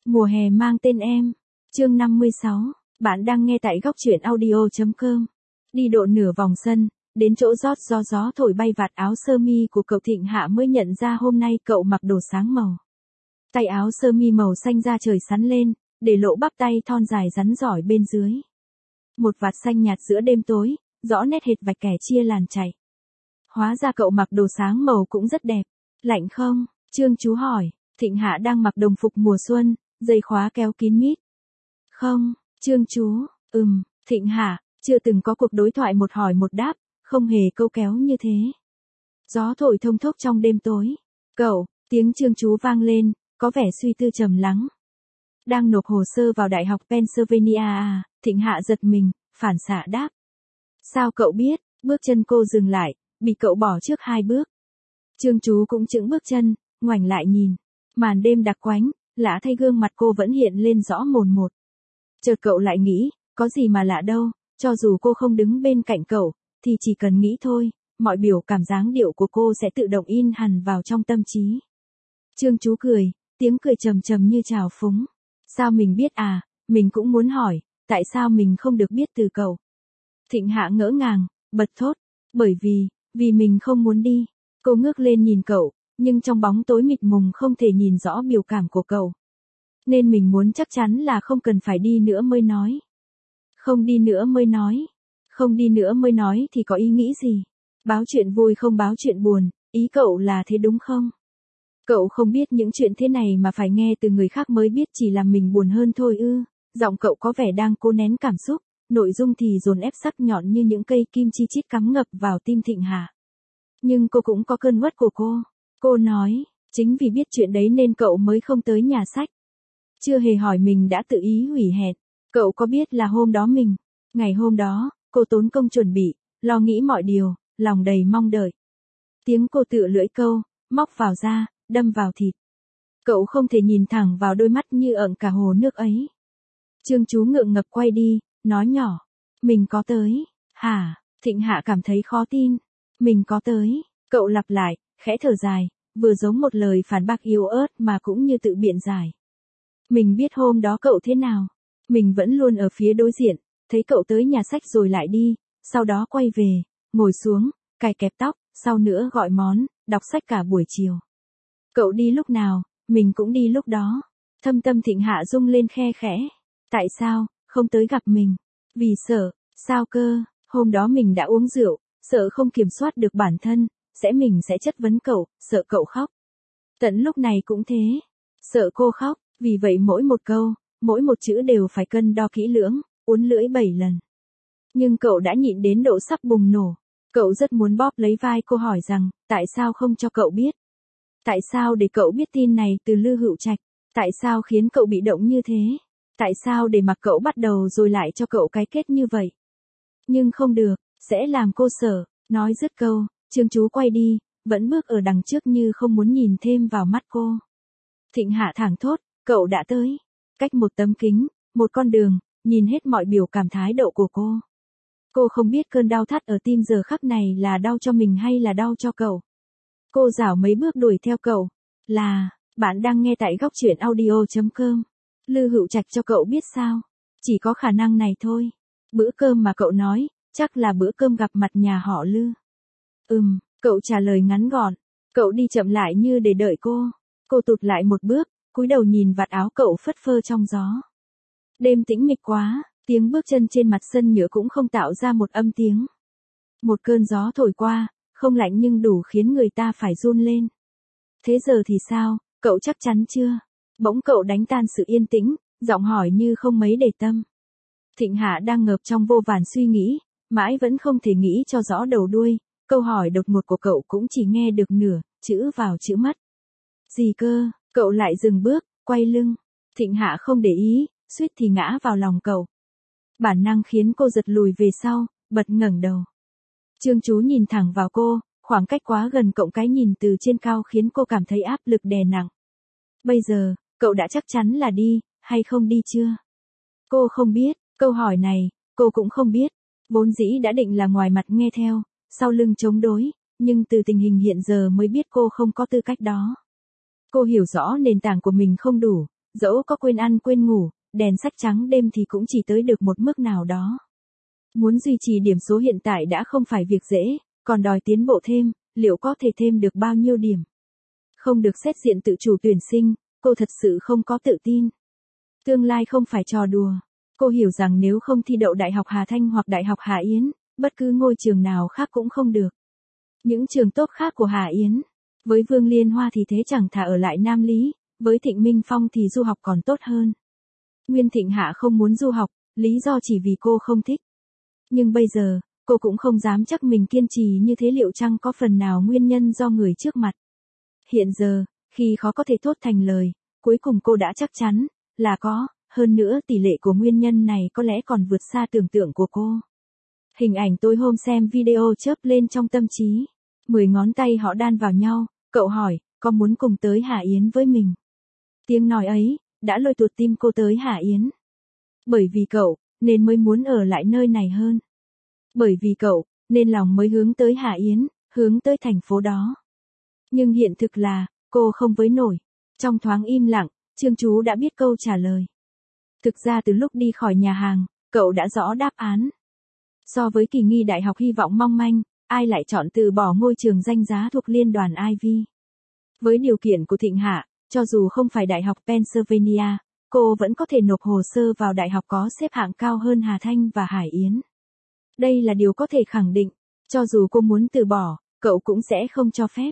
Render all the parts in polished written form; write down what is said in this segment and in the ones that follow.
Mùa hè mang tên em. Chương 56. Bạn đang nghe tại góc truyện audio.com. Đi độ nửa vòng sân, đến chỗ rót gió thổi bay vạt áo sơ mi của cậu Thịnh Hạ mới nhận ra hôm nay cậu mặc đồ sáng màu. Tay áo sơ mi màu xanh da trời sắn lên, để lộ bắp tay thon dài rắn giỏi bên dưới. Một vạt xanh nhạt giữa đêm tối, rõ nét hệt vạch kẻ chia làn chạy. Hóa ra cậu mặc đồ sáng màu cũng rất đẹp. Lạnh không? Trương chú hỏi. Thịnh Hạ đang mặc đồng phục mùa xuân, dây khóa kéo kín mít. Không, Trương chú, Thịnh Hạ, chưa từng có cuộc đối thoại một hỏi một đáp, không hề câu kéo như thế. Gió thổi thông thốc trong đêm tối. Cậu, tiếng Trương chú vang lên, có vẻ suy tư trầm lắng. Đang nộp hồ sơ vào Đại học Pennsylvania à? Thịnh Hạ giật mình, phản xạ đáp. Sao cậu biết? Bước chân cô dừng lại, bị cậu bỏ trước 2 bước. Trương chú cũng chững bước chân, ngoảnh lại nhìn. Màn đêm đặc quánh, lạ thay gương mặt cô vẫn hiện lên rõ mồn một. Chợt cậu lại nghĩ, có gì mà lạ đâu, cho dù cô không đứng bên cạnh cậu, thì chỉ cần nghĩ thôi, mọi biểu cảm dáng điệu của cô sẽ tự động in hẳn vào trong tâm trí. Trương chú cười, tiếng cười trầm trầm như trào phúng. Sao mình biết à, mình cũng muốn hỏi, tại sao mình không được biết từ cậu? Thịnh Hạ ngỡ ngàng, bật thốt, bởi vì mình không muốn đi. Cô ngước lên nhìn cậu, nhưng trong bóng tối mịt mùng không thể nhìn rõ biểu cảm của cậu. Nên mình muốn chắc chắn là không cần phải đi nữa mới nói. Không đi nữa mới nói. Không đi nữa mới nói thì có ý nghĩ gì? Báo chuyện vui không báo chuyện buồn, ý cậu là thế đúng không? Cậu không biết những chuyện thế này mà phải nghe từ người khác mới biết chỉ làm mình buồn hơn thôi ư. Giọng cậu có vẻ đang cố nén cảm xúc, nội dung thì dồn ép sắc nhọn như những cây kim chi chít cắm ngập vào tim Thịnh Hạ. Nhưng cô cũng có cơn uất của cô. Cô nói, chính vì biết chuyện đấy nên cậu mới không tới nhà sách. Chưa hề hỏi mình đã tự ý hủy hẹn. Cậu có biết là ngày hôm đó, cô tốn công chuẩn bị, lo nghĩ mọi điều, lòng đầy mong đợi. Tiếng cô tựa lưỡi câu, móc vào da, đâm vào thịt. Cậu không thể nhìn thẳng vào đôi mắt như ẩn cả hồ nước ấy. Trương chú ngượng ngập quay đi, nói nhỏ. Mình có tới. Hả? Thịnh Hạ cảm thấy khó tin. Mình có tới. Cậu lặp lại, khẽ thở dài, vừa giống một lời phản bác yếu ớt mà cũng như tự biện giải. Mình biết hôm đó cậu thế nào. Mình vẫn luôn ở phía đối diện, thấy cậu tới nhà sách rồi lại đi, sau đó quay về, ngồi xuống, cài kẹp tóc, sau nữa gọi món, đọc sách cả buổi chiều. Cậu đi lúc nào, mình cũng đi lúc đó. Thâm tâm Thịnh Hạ rung lên khe khẽ. Tại sao, không tới gặp mình? Vì sợ, sao cơ, hôm đó mình đã uống rượu, sợ không kiểm soát được bản thân, mình sẽ chất vấn cậu, sợ cậu khóc. Tận lúc này cũng thế, sợ cô khóc, vì vậy mỗi một câu, mỗi một chữ đều phải cân đo kỹ lưỡng, uốn lưỡi 7 lần. Nhưng cậu đã nhịn đến độ sắp bùng nổ. Cậu rất muốn bóp lấy vai cô hỏi rằng, tại sao không cho cậu biết? Tại sao để cậu biết tin này từ Lư Hữu Trạch? Tại sao khiến cậu bị động như thế? Tại sao để mặc cậu bắt đầu rồi lại cho cậu cái kết như vậy? Nhưng không được, sẽ làm cô sợ. Nói dứt câu, Trương chú quay đi, vẫn bước ở đằng trước như không muốn nhìn thêm vào mắt cô. Thịnh Hạ thảng thốt, cậu đã tới. Cách một tấm kính, một con đường, nhìn hết mọi biểu cảm thái độ của cô. Cô không biết cơn đau thắt ở tim giờ khắc này là đau cho mình hay là đau cho cậu. Cô rảo mấy bước đuổi theo cậu. Bạn đang nghe tại góc truyện audio.com. Lư Hữu Trạch cho cậu biết sao? Chỉ có khả năng này thôi. Bữa cơm mà cậu nói, chắc là bữa cơm gặp mặt nhà họ Lư. Cậu trả lời ngắn gọn. Cậu đi chậm lại như để đợi cô. Cô tụt lại một bước, cúi đầu nhìn vạt áo cậu phất phơ trong gió. Đêm tĩnh mịch quá, tiếng bước chân trên mặt sân nhựa cũng không tạo ra một âm tiếng. Một cơn gió thổi qua, không lạnh nhưng đủ khiến người ta phải run lên. Thế giờ thì sao, cậu chắc chắn chưa? Bỗng cậu đánh tan sự yên tĩnh, giọng hỏi như không mấy để tâm. Thịnh Hạ đang ngợp trong vô vàn suy nghĩ, mãi vẫn không thể nghĩ cho rõ đầu đuôi, câu hỏi đột ngột của cậu cũng chỉ nghe được nửa, chữ vào chữ mất. Gì cơ, cậu lại dừng bước, quay lưng. Thịnh Hạ không để ý, suýt thì ngã vào lòng cậu. Bản năng khiến cô giật lùi về sau, bật ngẩng đầu. Trương chú nhìn thẳng vào cô, khoảng cách quá gần cộng cái nhìn từ trên cao khiến cô cảm thấy áp lực đè nặng. Bây giờ, cậu đã chắc chắn là đi, hay không đi chưa? Cô không biết, câu hỏi này, cô cũng không biết. Vốn dĩ đã định là ngoài mặt nghe theo, sau lưng chống đối, nhưng từ tình hình hiện giờ mới biết cô không có tư cách đó. Cô hiểu rõ nền tảng của mình không đủ, dẫu có quên ăn quên ngủ, đèn sách trắng đêm thì cũng chỉ tới được một mức nào đó. Muốn duy trì điểm số hiện tại đã không phải việc dễ, còn đòi tiến bộ thêm, liệu có thể thêm được bao nhiêu điểm? Không được xét diện tự chủ tuyển sinh, cô thật sự không có tự tin. Tương lai không phải trò đùa. Cô hiểu rằng nếu không thi đậu Đại học Hà Thanh hoặc Đại học Hà Yến, bất cứ ngôi trường nào khác cũng không được. Những trường tốt khác của Hà Yến, với Vương Liên Hoa thì thế chẳng thà ở lại Nam Lý, với Thịnh Minh Phong thì du học còn tốt hơn. Nguyên Thịnh Hạ không muốn du học, lý do chỉ vì cô không thích. Nhưng bây giờ, cô cũng không dám chắc mình kiên trì như thế liệu chăng có phần nào nguyên nhân do người trước mặt. Hiện giờ, khi khó có thể thốt thành lời, cuối cùng cô đã chắc chắn là có, hơn nữa tỷ lệ của nguyên nhân này có lẽ còn vượt xa tưởng tượng của cô. Hình ảnh tối hôm xem video chớp lên trong tâm trí. 10 ngón tay họ đan vào nhau, cậu hỏi, có muốn cùng tới Hà Yến với mình? Tiếng nói ấy, đã lôi tuột tim cô tới Hà Yến. Bởi vì cậu, nên mới muốn ở lại nơi này hơn. Bởi vì cậu, nên lòng mới hướng tới Hà Yến, hướng tới thành phố đó. Nhưng hiện thực là, cô không với nổi. Trong thoáng im lặng, Trương Chú đã biết câu trả lời. Thực ra từ lúc đi khỏi nhà hàng, cậu đã rõ đáp án. So với kỳ nghi đại học hy vọng mong manh, ai lại chọn từ bỏ ngôi trường danh giá thuộc liên đoàn Ivy. Với điều kiện của Thịnh Hạ, cho dù không phải Đại học Pennsylvania, cô vẫn có thể nộp hồ sơ vào đại học có xếp hạng cao hơn Hà Thanh và Hải Yến. Đây là điều có thể khẳng định, cho dù cô muốn từ bỏ, cậu cũng sẽ không cho phép.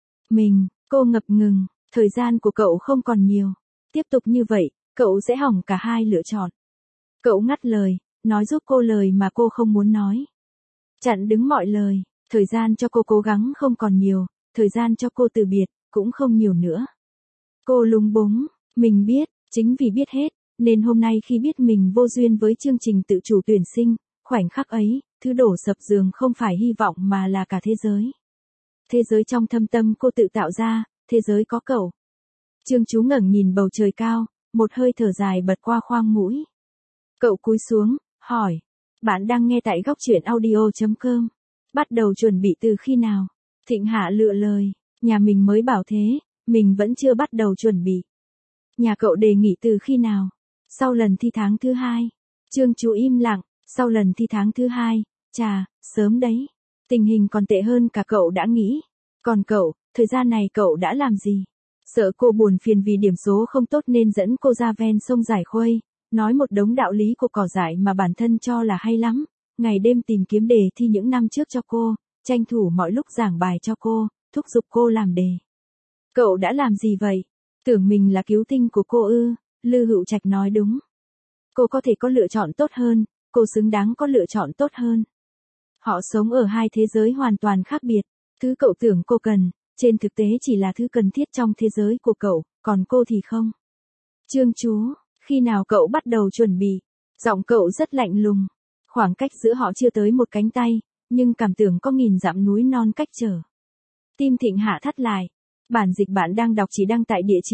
Cô ngập ngừng, thời gian của cậu không còn nhiều. Tiếp tục như vậy, cậu sẽ hỏng cả hai lựa chọn. Cậu ngắt lời, nói giúp cô lời mà cô không muốn nói. Chặn đứng mọi lời, thời gian cho cô cố gắng không còn nhiều, thời gian cho cô từ biệt, cũng không nhiều nữa. Cô lúng búng, mình biết, chính vì biết hết, nên hôm nay khi biết mình vô duyên với chương trình tự chủ tuyển sinh, khoảnh khắc ấy, thứ đổ sập giường không phải hy vọng mà là cả thế giới. Thế giới trong thâm tâm cô tự tạo ra, thế giới có cậu. Trương Chú ngẩng nhìn bầu trời cao, một hơi thở dài bật qua khoang mũi. Cậu cúi xuống, hỏi, bạn đang nghe tại góc truyện audio.com. Bắt đầu chuẩn bị từ khi nào? Thịnh Hạ lựa lời, nhà mình mới bảo thế, mình vẫn chưa bắt đầu chuẩn bị. Nhà cậu đề nghị từ khi nào? Sau lần thi tháng thứ 2. Trương Chú im lặng, sau lần thi tháng thứ 2, chà, sớm đấy. Tình hình còn tệ hơn cả cậu đã nghĩ. Còn cậu, thời gian này cậu đã làm gì? Sợ cô buồn phiền vì điểm số không tốt nên dẫn cô ra ven sông Giải Khuây, nói một đống đạo lý của cỏ dại mà bản thân cho là hay lắm, ngày đêm tìm kiếm đề thi những năm trước cho cô, tranh thủ mọi lúc giảng bài cho cô, thúc giục cô làm đề. Cậu đã làm gì vậy? Tưởng mình là cứu tinh của cô ư? Lư Hữu Trạch nói đúng. Cô có thể có lựa chọn tốt hơn, cô xứng đáng có lựa chọn tốt hơn. Họ sống ở hai thế giới hoàn toàn khác biệt, thứ cậu tưởng cô cần, trên thực tế chỉ là thứ cần thiết trong thế giới của cậu, còn cô thì không. Trương Chú, khi nào cậu bắt đầu chuẩn bị? Giọng cậu rất lạnh lùng. Khoảng cách giữa họ chưa tới một cánh tay, nhưng cảm tưởng có nghìn dặm núi non cách trở. Tim Thịnh Hạ thắt lại. Bản dịch bạn đang đọc chỉ đăng tại địa chỉ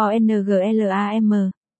DUONGLAM,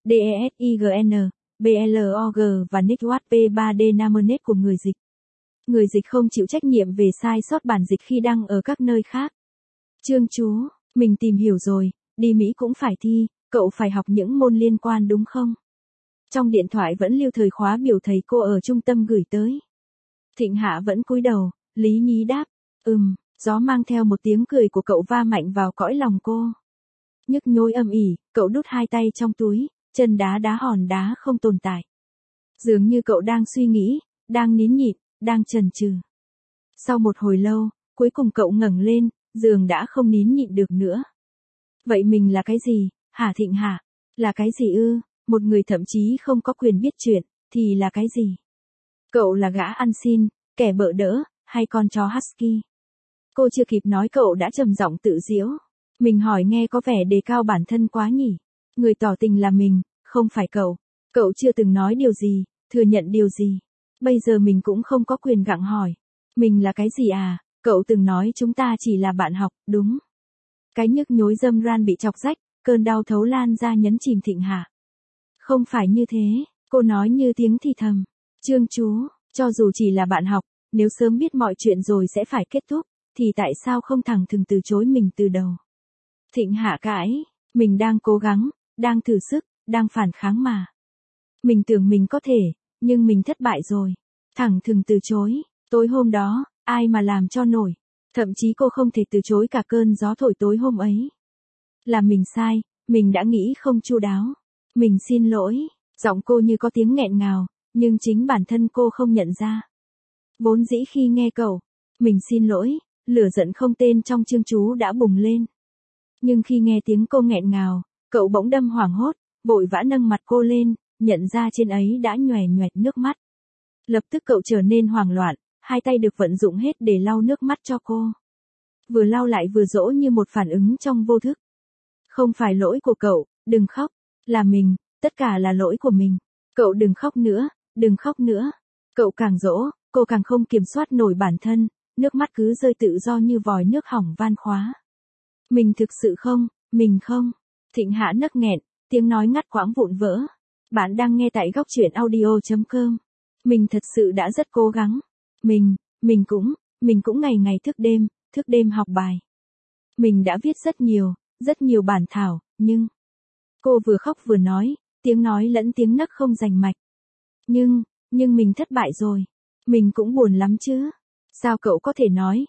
DESIGN, BLOG và Network P3D Namernet của người dịch. Người dịch không chịu trách nhiệm về sai sót bản dịch khi đăng ở các nơi khác. Trương Chú, mình tìm hiểu rồi, đi Mỹ cũng phải thi, cậu phải học những môn liên quan đúng không? Trong điện thoại vẫn lưu thời khóa biểu thầy cô ở trung tâm gửi tới. Thịnh Hạ vẫn cúi đầu, lý nhí đáp, gió mang theo một tiếng cười của cậu va mạnh vào cõi lòng cô. Nhức nhối âm ỉ, cậu đút hai tay trong túi, chân đá đá hòn đá không tồn tại. Dường như cậu đang suy nghĩ, đang nín nhịn, đang chần chừ. Sau một hồi lâu, cuối cùng cậu ngẩng lên, giường đã không nín nhịn được nữa. Vậy mình là cái gì, hả Thịnh Hạ? Là cái gì ư? Một người thậm chí không có quyền biết chuyện, thì là cái gì? Cậu là gã ăn xin, kẻ bợ đỡ, hay con chó husky? Cô chưa kịp nói cậu đã trầm giọng tự giễu. Mình hỏi nghe có vẻ đề cao bản thân quá nhỉ? Người tỏ tình là mình, không phải cậu. Cậu chưa từng nói điều gì, thừa nhận điều gì. Bây giờ mình cũng không có quyền gặng hỏi. Mình là cái gì à? Cậu từng nói chúng ta chỉ là bạn học, đúng? Cái nhức nhối dâm ran bị chọc rách, cơn đau thấu lan ra nhấn chìm Thịnh Hạ. Không phải như thế, cô nói như tiếng thì thầm. Trương Chú, cho dù chỉ là bạn học, nếu sớm biết mọi chuyện rồi sẽ phải kết thúc, thì tại sao không thẳng thừng từ chối mình từ đầu? Thịnh Hạ cãi, mình đang cố gắng, đang thử sức, đang phản kháng mà. Mình tưởng mình có thể, nhưng mình thất bại rồi. Thẳng thừng từ chối, tối hôm đó, ai mà làm cho nổi. Thậm chí cô không thể từ chối cả cơn gió thổi tối hôm ấy. Là mình sai, mình đã nghĩ không chu đáo. Mình xin lỗi, giọng cô như có tiếng nghẹn ngào, nhưng chính bản thân cô không nhận ra. Vốn dĩ khi nghe cậu, mình xin lỗi, lửa giận không tên trong chương chú đã bùng lên. Nhưng khi nghe tiếng cô nghẹn ngào, cậu bỗng đâm hoảng hốt, vội vã nâng mặt cô lên, nhận ra trên ấy đã nhoè nhoẹt nước mắt. Lập tức cậu trở nên hoảng loạn, hai tay được vận dụng hết để lau nước mắt cho cô. Vừa lau lại vừa dỗ như một phản ứng trong vô thức. Không phải lỗi của cậu, đừng khóc, là mình, tất cả là lỗi của mình. Cậu đừng khóc nữa, đừng khóc nữa. Cậu càng dỗ, cô càng không kiểm soát nổi bản thân, nước mắt cứ rơi tự do như vòi nước hỏng van khóa. Mình thực sự không, mình không. Thịnh Hạ nấc nghẹn, tiếng nói ngắt quãng vụn vỡ. Bạn đang nghe tại góc truyện audio.com. Mình thật sự đã rất cố gắng. Mình cũng ngày ngày thức đêm học bài. Mình đã viết rất nhiều bản thảo, nhưng... Cô vừa khóc vừa nói, tiếng nói lẫn tiếng nấc không rành mạch. Nhưng mình thất bại rồi. Mình cũng buồn lắm chứ. Sao cậu có thể nói,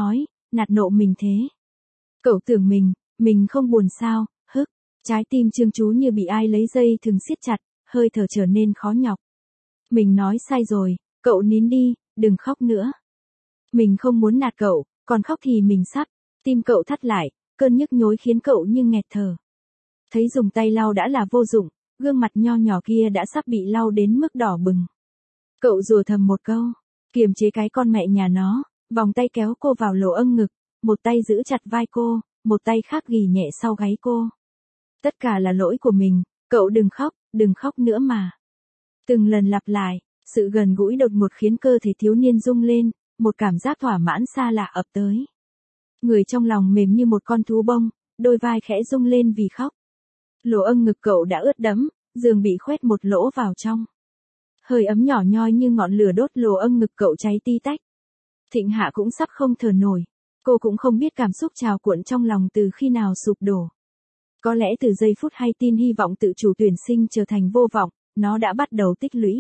nạt nộ mình thế? Cậu tưởng mình không buồn sao, hức. Trái tim Trương Chú như bị ai lấy dây thừng siết chặt, hơi thở trở nên khó nhọc. Mình nói sai rồi, cậu nín đi, đừng khóc nữa. Mình không muốn nạt cậu, còn khóc thì mình sắp. Tim cậu thắt lại, cơn nhức nhối khiến cậu như nghẹt thở. Thấy dùng tay lau đã là vô dụng, gương mặt nho nhỏ kia đã sắp bị lau đến mức đỏ bừng. Cậu rủa thầm một câu, kiềm chế cái con mẹ nhà nó, vòng tay kéo cô vào lỗ âng ngực, một tay giữ chặt vai cô, một tay khác ghì nhẹ sau gáy cô. Tất cả là lỗi của mình, cậu đừng khóc nữa mà. Từng lần lặp lại, sự gần gũi đột ngột khiến cơ thể thiếu niên rung lên, một cảm giác thỏa mãn xa lạ ập tới. Người trong lòng mềm như một con thú bông, đôi vai khẽ rung lên vì khóc. Lỗ âng ngực cậu đã ướt đẫm, giường bị khoét một lỗ vào trong. Hơi ấm nhỏ nhoi như ngọn lửa đốt lỗ âng ngực cậu cháy ti tách. Thịnh Hạ cũng sắp không thở nổi. Cô cũng không biết cảm xúc trào cuộn trong lòng từ khi nào sụp đổ. Có lẽ từ giây phút hay tin hy vọng tự chủ tuyển sinh trở thành vô vọng, nó đã bắt đầu tích lũy.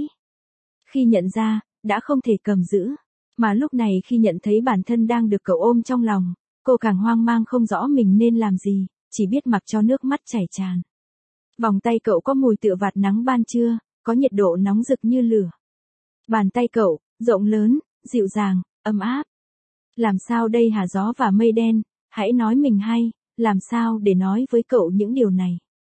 Khi nhận ra, đã không thể cầm giữ. Mà lúc này khi nhận thấy bản thân đang được cậu ôm trong lòng, cô càng hoang mang không rõ mình nên làm gì, chỉ biết mặc cho nước mắt chảy tràn. Vòng tay cậu có mùi tựa vạt nắng ban trưa, có nhiệt độ nóng rực như lửa. Bàn tay cậu, rộng lớn, dịu dàng, ấm áp. Làm sao đây hả gió và mây đen, hãy nói mình hay, làm sao để nói với cậu những điều này.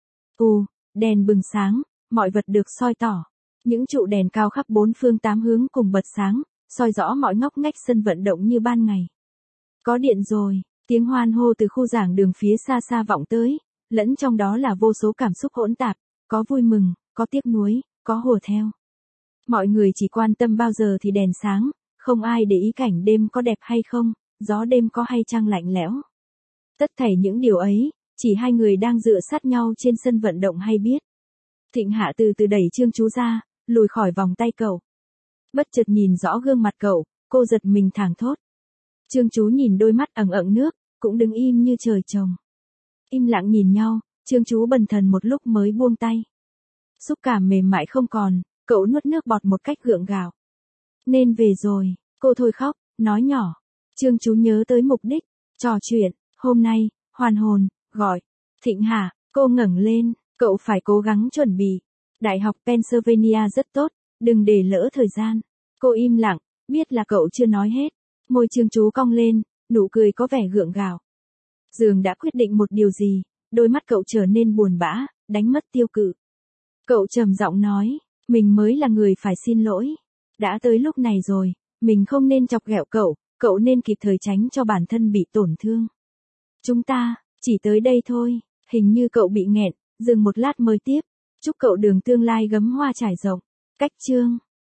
Đèn bừng sáng, mọi vật được soi tỏ. Những trụ đèn cao khắp bốn phương tám hướng cùng bật sáng, soi rõ mọi ngóc ngách sân vận động như ban ngày. Có điện rồi, tiếng hoan hô từ khu giảng đường phía xa xa vọng tới, lẫn trong đó là vô số cảm xúc hỗn tạp, có vui mừng, có tiếc nuối, có hùa theo. Mọi người chỉ quan tâm bao giờ thì đèn sáng, không ai để ý cảnh đêm có đẹp hay không, gió đêm có hay trăng lạnh lẽo. Tất thảy những điều ấy, chỉ hai người đang dựa sát nhau trên sân vận động hay biết. Thịnh Hạ từ từ đẩy Trương Chú ra, lùi khỏi vòng tay cậu. Bất chợt nhìn rõ gương mặt cậu, cô giật mình thảng thốt. Trương Chú nhìn đôi mắt ẩn ẩn nước, cũng đứng im như trời trồng. Im lặng nhìn nhau, Trương Chú bần thần một lúc mới buông tay. Xúc cảm mềm mại không còn, cậu nuốt nước bọt một cách gượng gạo. Nên về rồi, cô thôi khóc, nói nhỏ. Trương Chú nhớ tới mục đích, trò chuyện, hôm nay, hoàn hồn, gọi. Thịnh Hạ, cô ngẩng lên, cậu phải cố gắng chuẩn bị. Đại học Pennsylvania rất tốt, đừng để lỡ thời gian. Cô im lặng, biết là cậu chưa nói hết. Môi Trương Chú cong lên, nụ cười có vẻ gượng gạo. Dường đã quyết định một điều gì, đôi mắt cậu trở nên buồn bã, đánh mất tiêu cự. Cậu trầm giọng nói, mình mới là người phải xin lỗi. Đã tới lúc này rồi, mình không nên chọc ghẹo cậu nên kịp thời tránh cho bản thân bị tổn thương. Chúng ta, chỉ tới đây thôi, hình như cậu bị nghẹn, dừng một lát mới tiếp. Chúc cậu đường tương lai gấm hoa trải rộng. Cách chương.